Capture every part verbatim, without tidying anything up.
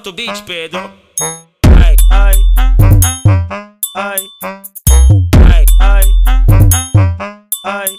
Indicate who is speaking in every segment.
Speaker 1: Solta o beat, Pedro. Ai, ai, ai, ai, ai, ai.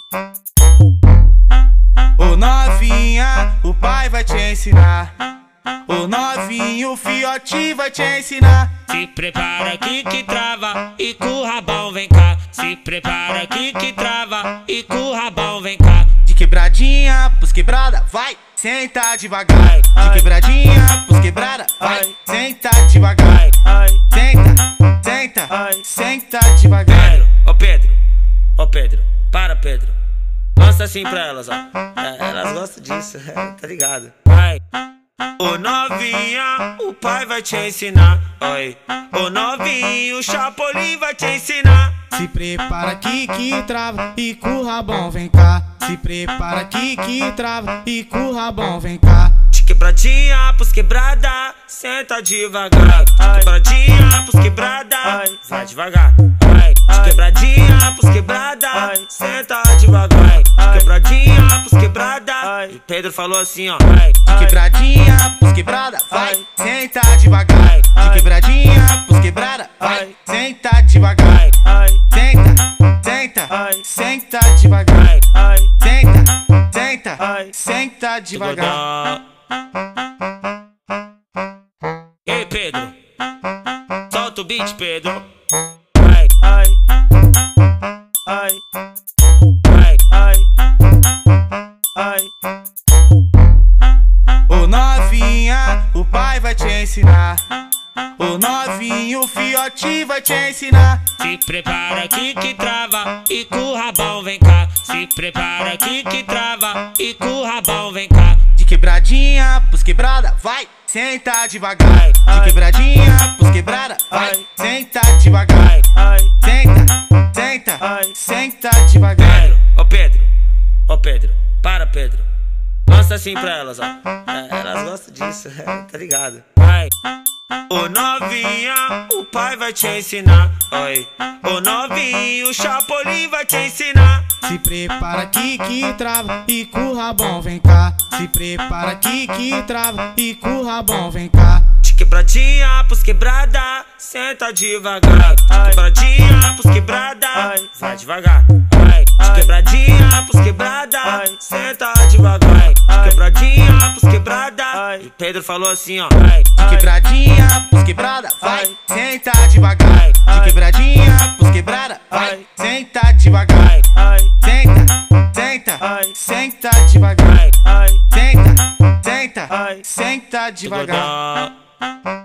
Speaker 2: Ô novinha, o pai vai te ensinar. Ô novinho, o fiote vai te ensinar.
Speaker 1: Se prepara aqui que trava e com o rabão vem cá. Se prepara aqui que trava e com o rabão vem cá.
Speaker 2: De quebradinha pros quebrada, vai, senta devagar. De quebradinha pros quebrada, vai, senta devagar. Senta, senta, senta devagar.
Speaker 1: Pedro, ô Pedro, ô Pedro, para Pedro. Lança assim pra elas, ó. É, elas gostam disso, tá ligado? Vai. Ô novinha, o pai vai te ensinar. Oi. Ô novinho, o Chapolin vai te ensinar.
Speaker 2: Se prepara aqui que trava e com o rabão vem cá. Se prepara aqui que trava e com o rabão vem cá.
Speaker 1: De quebradinha pros quebrada, senta devagar. De quebradinha pros quebrada, vai devagar. De quebradinha pros quebrada, senta devagar. De quebradinha pros quebrada. E Pedro falou assim, ó.
Speaker 2: De quebradinha pros quebrada, vai, senta devagar. De quebradinha pros quebrada, vai, senta devagar. Senta, senta, senta devagar. Senta, senta, senta devagar.
Speaker 1: Ei, Pedro, solta o beat, Pedro. Ai, ai, ai, ai, ai, ai.
Speaker 2: Ô novinha, o pai vai te ensinar. Ô novinho, o fiote vai te ensinar.
Speaker 1: Se prepara aqui que trava e com o rabão vem cá. Se prepara aqui que trava e com o rabão vem cá.
Speaker 2: De quebradinha pros quebrada, vai, senta devagar. De quebradinha pros quebrada, vai, senta devagar. Senta, senta, senta devagar.
Speaker 1: Pedro, ô Pedro, ô Pedro, para Pedro. Lança assim pra elas, ó. É, elas gostam disso, tá ligado? Vai. Ô novinha, o pai vai te ensinar. Oi. Ô novinho, o Chapolin vai te ensinar.
Speaker 2: Se prepara aqui que trava e com o rabão vem cá. Se prepara aqui que trava e com o rabão vem cá.
Speaker 1: De quebradinha pros quebrada, senta devagar. De quebradinha pros quebrada, vai devagar. De quebradinha pros quebrada, senta devagar. De quebradinha pros quebrada. E Pedro falou assim, ó.
Speaker 2: De quebradinha pros quebrada, vai, senta devagar. De quebradinha pros quebrada, vai, senta devagar. Senta, senta, senta devagar. Senta, senta, senta devagar.